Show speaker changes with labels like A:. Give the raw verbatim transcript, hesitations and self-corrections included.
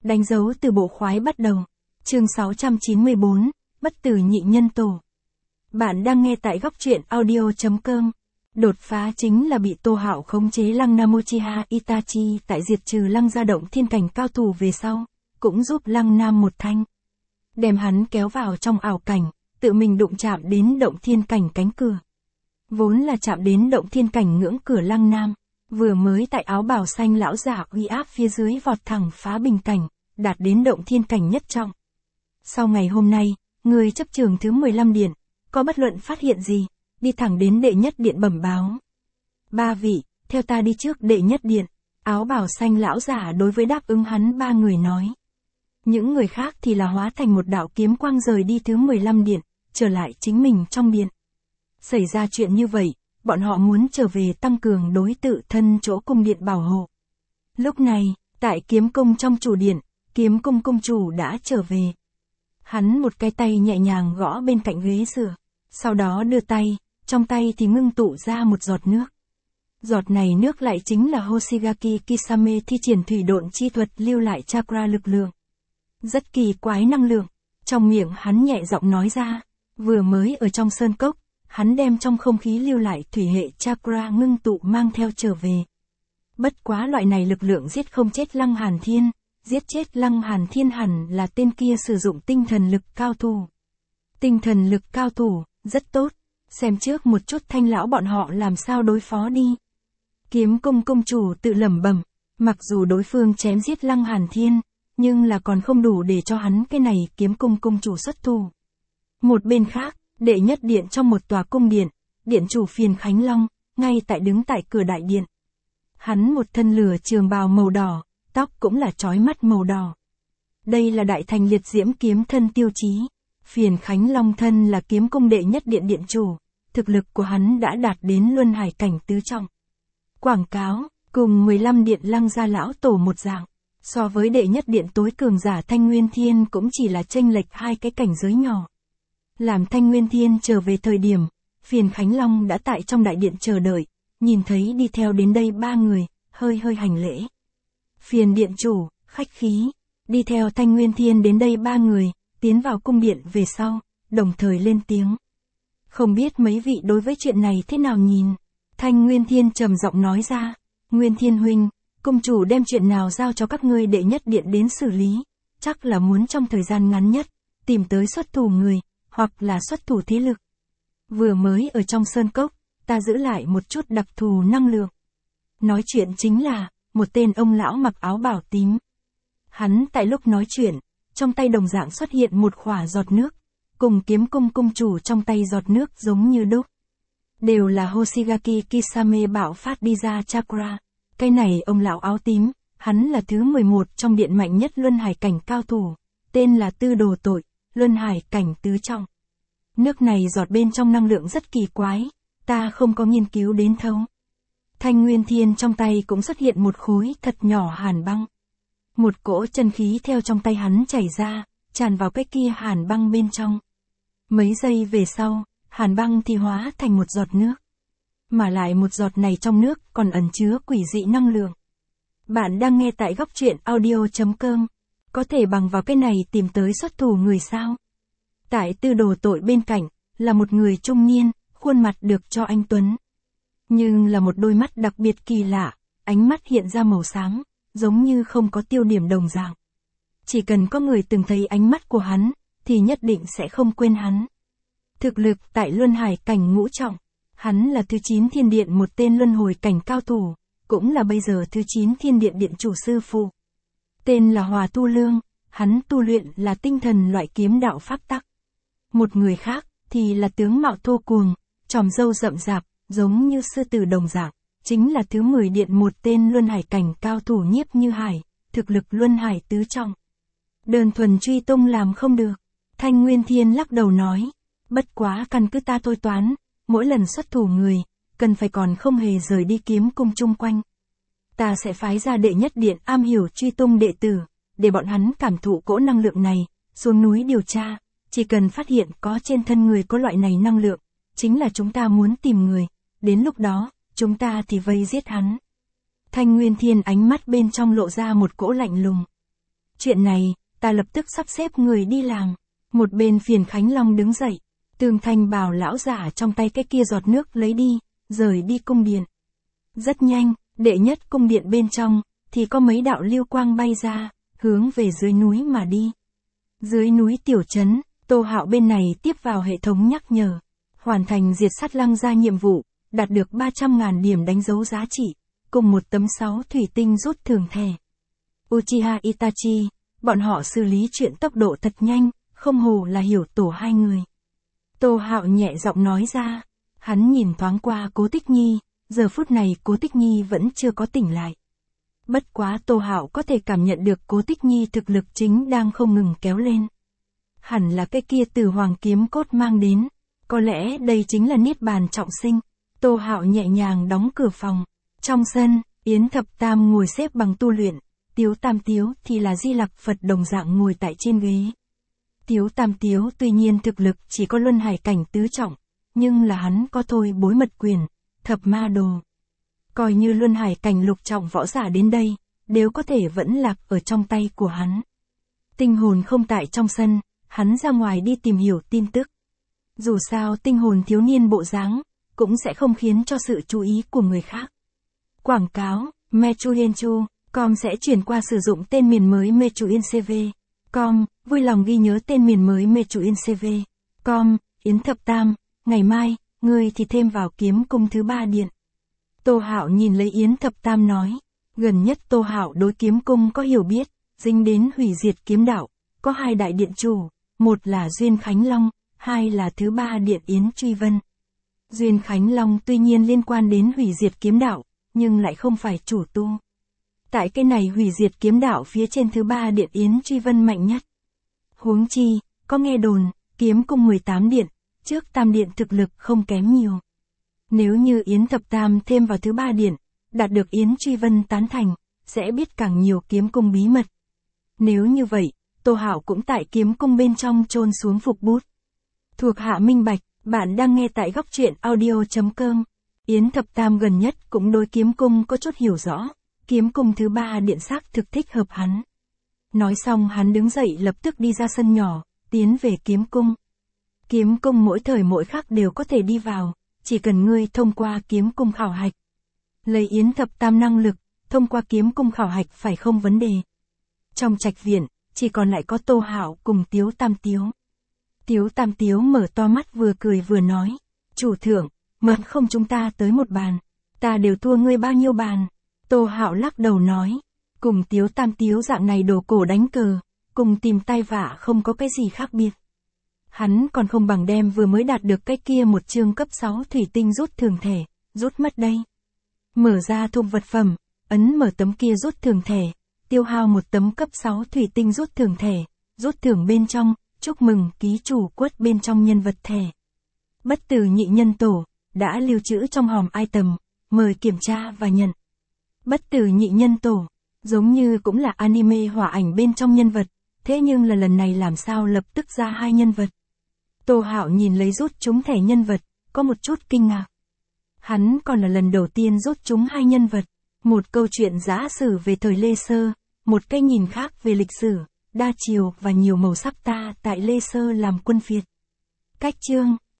A: Đánh dấu từ bộ khoái bắt đầu. Chương sáu trăm chín mươi bốn, Bất tử nhị nhân tổ. Bạn đang nghe tại góc truyện audio chấm com. Đột phá chính là bị Tô Hạo khống chế Lăng Nam Uchiha Itachi tại diệt trừ Lăng gia động thiên cảnh cao thủ về sau, cũng giúp Lăng Nam một thanh. Đem hắn kéo vào trong ảo cảnh, tự mình đụng chạm đến động thiên cảnh cánh cửa. Vốn là chạm đến động thiên cảnh ngưỡng cửa Lăng Nam, vừa mới tại áo bào xanh lão giả uy áp phía dưới vọt thẳng phá bình cảnh, đạt đến động thiên cảnh nhất trọng. Sau ngày hôm nay, người chấp trường thứ mười lăm điện, có bất luận phát hiện gì, đi thẳng đến đệ nhất điện bẩm báo. Ba vị, theo ta đi trước đệ nhất điện, áo bào xanh lão giả đối với đáp ứng hắn ba người nói. Những người khác thì là hóa thành một đạo kiếm quang rời đi thứ mười lăm điện, trở lại chính mình trong điện. Xảy ra chuyện như vậy, bọn họ muốn trở về tăng cường đối tự thân chỗ cung điện bảo hộ. Lúc này, tại kiếm cung trong chủ điện, kiếm cung cung chủ đã trở về. Hắn một cái tay nhẹ nhàng gõ bên cạnh ghế dựa, sau đó đưa tay, trong tay thì ngưng tụ ra một giọt nước. Giọt này nước lại chính là Hoshigaki Kisame thi triển thủy độn chi thuật lưu lại chakra lực lượng. Rất kỳ quái năng lượng, trong miệng hắn nhẹ giọng nói ra, vừa mới ở trong sơn cốc, hắn đem trong không khí lưu lại thủy hệ chakra ngưng tụ mang theo trở về. Bất quá loại này lực lượng giết không chết Lăng Hàn Thiên, giết chết Lăng Hàn Thiên hẳn là tên kia sử dụng tinh thần lực cao thủ. Tinh thần lực cao thủ, rất tốt, xem trước một chút Thanh lão bọn họ làm sao đối phó đi. Kiếm cung cung chủ tự lẩm bẩm, mặc dù đối phương chém giết Lăng Hàn Thiên, nhưng là còn không đủ để cho hắn cái này kiếm cung cung chủ xuất thủ. Một bên khác, đệ nhất điện trong một tòa cung điện, điện chủ Phiền Khánh Long, ngay tại đứng tại cửa đại điện. Hắn một thân lửa trường bào màu đỏ, tóc cũng là chói mắt màu đỏ. Đây là đại thành liệt diễm kiếm thân tiêu chí. Phiền Khánh Long thân là kiếm cung đệ nhất điện điện chủ, thực lực của hắn đã đạt đến luân hải cảnh tứ trọng. Quảng cáo, cùng mười lăm điện Lăng gia lão tổ một dạng, so với đệ nhất điện tối cường giả Thanh Nguyên Thiên cũng chỉ là chênh lệch hai cái cảnh giới nhỏ. Làm Thanh Nguyên Thiên trở về thời điểm, Phiền Khánh Long đã tại trong đại điện chờ đợi, nhìn thấy đi theo đến đây ba người, hơi hơi hành lễ. Phiền điện chủ, khách khí, đi theo Thanh Nguyên Thiên đến đây ba người, tiến vào cung điện về sau, đồng thời lên tiếng. Không biết mấy vị đối với chuyện này thế nào nhìn? Thanh Nguyên Thiên trầm giọng nói ra, Nguyên Thiên huynh, cung chủ đem chuyện nào giao cho các ngươi đệ nhất điện đến xử lý, chắc là muốn trong thời gian ngắn nhất, tìm tới xuất thủ người, hoặc là xuất thủ thế lực. Vừa mới ở trong sơn cốc, ta giữ lại một chút đặc thù năng lượng. Nói chuyện chính là, một tên ông lão mặc áo bào tím. Hắn tại lúc nói chuyện, trong tay đồng dạng xuất hiện một khỏa giọt nước, cùng kiếm cung cung chủ trong tay giọt nước giống như đúc. Đều là Hoshigaki Kisame bạo phát đi ra chakra. Cái này ông lão áo tím, hắn là thứ mười một trong điện mạnh nhất luân hải cảnh cao thủ, tên là Tư Đồ Tội, luân hải cảnh tứ trọng. Nước này giọt bên trong năng lượng rất kỳ quái, ta không có nghiên cứu đến thấu. Thanh Nguyên Thiên trong tay cũng xuất hiện một khối thật nhỏ hàn băng. Một cỗ chân khí theo trong tay hắn chảy ra, tràn vào cái kia hàn băng bên trong. Mấy giây về sau, hàn băng thì hóa thành một giọt nước. Mà lại một giọt này trong nước còn ẩn chứa quỷ dị năng lượng. Bạn đang nghe tại góc truyện audio chấm com. Có thể bằng vào cái này tìm tới xuất thủ người sao? Tại Tư Đồ Tội bên cạnh, là một người trung niên, khuôn mặt được cho anh tuấn. Nhưng là một đôi mắt đặc biệt kỳ lạ, ánh mắt hiện ra màu sáng, giống như không có tiêu điểm đồng dạng. Chỉ cần có người từng thấy ánh mắt của hắn, thì nhất định sẽ không quên hắn. Thực lực tại luân hải cảnh ngũ trọng, hắn là thứ chín thiên điện một tên luân hồi cảnh cao thủ, cũng là bây giờ thứ chín thiên điện điện chủ sư phụ. Tên là Hòa Tu Lương, hắn tu luyện là tinh thần loại kiếm đạo pháp tắc. Một người khác, thì là tướng mạo thô cuồng, tròm râu rậm rạp, giống như sư tử đồng dạng, chính là thứ mười điện một tên luân hải cảnh cao thủ Nhiếp Như Hải, thực lực luân hải tứ trọng. Đơn thuần truy tung làm không được. Thanh Nguyên Thiên lắc đầu nói, bất quá căn cứ ta thôi toán, mỗi lần xuất thủ người, cần phải còn không hề rời đi kiếm cung chung quanh. Ta sẽ phái ra đệ nhất điện am hiểu truy tung đệ tử, để bọn hắn cảm thụ cỗ năng lượng này, xuống núi điều tra, chỉ cần phát hiện có trên thân người có loại này năng lượng, chính là chúng ta muốn tìm người, đến lúc đó, chúng ta thì vây giết hắn. Thanh Nguyên Thiên ánh mắt bên trong lộ ra một cỗ lạnh lùng. chuyện này, ta lập tức sắp xếp người đi làm. Một bên Phiền Khánh Long đứng dậy, Tương Thanh bảo lão giả trong tay cái kia giọt nước lấy đi, rời đi cung điện. Rất nhanh, đệ nhất cung điện bên trong, thì có mấy đạo lưu quang bay ra, hướng về dưới núi mà đi. Dưới núi tiểu trấn, Tô Hạo bên này tiếp vào hệ thống nhắc nhở. Hoàn thành diệt sát Lăng Gia nhiệm vụ, đạt được ba trăm ngàn điểm đánh dấu giá trị, cùng một tấm sáu thủy tinh rút thưởng thẻ. Uchiha Itachi, bọn họ xử lý chuyện tốc độ thật nhanh, không hồ là hiểu tổ hai người. Tô Hạo nhẹ giọng nói ra, hắn nhìn thoáng qua Cố Tích Nhi, giờ phút này Cố Tích Nhi vẫn chưa có tỉnh lại. Bất quá Tô Hạo có thể cảm nhận được Cố Tích Nhi thực lực chính đang không ngừng kéo lên. Hẳn là cái kia từ hoàng kiếm cốt mang đến, có lẽ đây chính là niết bàn trọng sinh. Tô Hạo nhẹ nhàng đóng cửa phòng. Trong sân, Yến Thập Tam ngồi xếp bằng tu luyện, Tiếu Tam Tiếu thì là Di Lặc Phật đồng dạng ngồi tại trên ghế. Tiếu Tam Tiếu tuy nhiên thực lực chỉ có luân hải cảnh tứ trọng, nhưng là hắn có thôi bối mật quyền, thập ma đồ. Coi như luân hải cảnh lục trọng võ giả đến đây, đều có thể vẫn lạc ở trong tay của hắn. Tinh hồn không tại trong sân, hắn ra ngoài đi tìm hiểu tin tức. Dù sao tinh hồn thiếu niên bộ dáng, cũng sẽ không khiến cho sự chú ý của người khác. Quảng cáo, Mechuyenchu, com sẽ chuyển qua sử dụng tên miền mới Mechuyencv. Com, vui lòng ghi nhớ tên miền mới Mechuyencv. Com, Yến Thập Tam, ngày mai, ngươi thì thêm vào kiếm cung thứ ba điện. Tô Hạo nhìn lấy Yến Thập Tam nói, gần nhất Tô Hạo đối kiếm cung có hiểu biết, dính đến hủy diệt kiếm đạo, có hai đại điện chủ, một là Duyên Khánh Long, hai là thứ ba điện Yến Truy Vân. Duyên Khánh Long tuy nhiên liên quan đến hủy diệt kiếm đạo, nhưng lại không phải chủ tu. Tại cái này hủy diệt kiếm đạo phía trên thứ ba điện Yến Truy Vân mạnh nhất. Huống chi, có nghe đồn, kiếm cung mười tám điện, trước tam điện thực lực không kém nhiều. Nếu như Yến Thập Tam thêm vào thứ ba điện, đạt được Yến Truy Vân tán thành, sẽ biết càng nhiều kiếm cung bí mật. Nếu như vậy, Tô Hạo cũng tại kiếm cung bên trong chôn xuống phục bút. Thuộc hạ minh bạch, bạn đang nghe tại góc truyện audio.com. Yến Thập Tam gần nhất cũng đối kiếm cung có chút hiểu rõ, kiếm cung thứ ba điện xác thực thích hợp hắn. Nói xong hắn đứng dậy lập tức đi ra sân nhỏ, tiến về kiếm cung. Kiếm cung mỗi thời mỗi khắc đều có thể đi vào, chỉ cần ngươi thông qua kiếm cung khảo hạch. Lấy Yến Thập Tam năng lực, thông qua kiếm cung khảo hạch phải không vấn đề. Trong trạch viện, chỉ còn lại có Tô Hạo cùng Tiếu Tam Tiếu. Tiếu Tam Tiếu mở to mắt vừa cười vừa nói, chủ thượng, mượn không chúng ta tới một bàn, ta đều thua ngươi bao nhiêu bàn. Tô Hạo lắc đầu nói, cùng Tiếu Tam Tiếu dạng này đồ cổ đánh cờ, cùng tìm tai vạ không có cái gì khác biệt. Hắn còn không bằng đem vừa mới đạt được cái kia một chương cấp sáu thủy tinh rút thường thẻ, rút mất đây. Mở ra thùng vật phẩm, ấn mở tấm kia rút thường thẻ, tiêu hao một tấm cấp sáu thủy tinh rút thường thẻ, rút thưởng bên trong, chúc mừng ký chủ quất bên trong nhân vật thẻ. Bất tử nhị nhân tổ, đã lưu trữ trong hòm item, mời kiểm tra và nhận. Bất tử nhị nhân tổ, giống như cũng là anime hỏa ảnh bên trong nhân vật, thế nhưng là lần này làm sao lập tức ra hai nhân vật. Tô Hạo nhìn lấy rút chúng thẻ nhân vật, có một chút kinh ngạc. Hắn còn là lần đầu tiên rút chúng hai nhân vật, một câu chuyện giả sử về thời Lê Sơ, một cái nhìn khác về lịch sử, đa chiều và nhiều màu sắc ta tại Lê Sơ làm quân Việt. Cách chương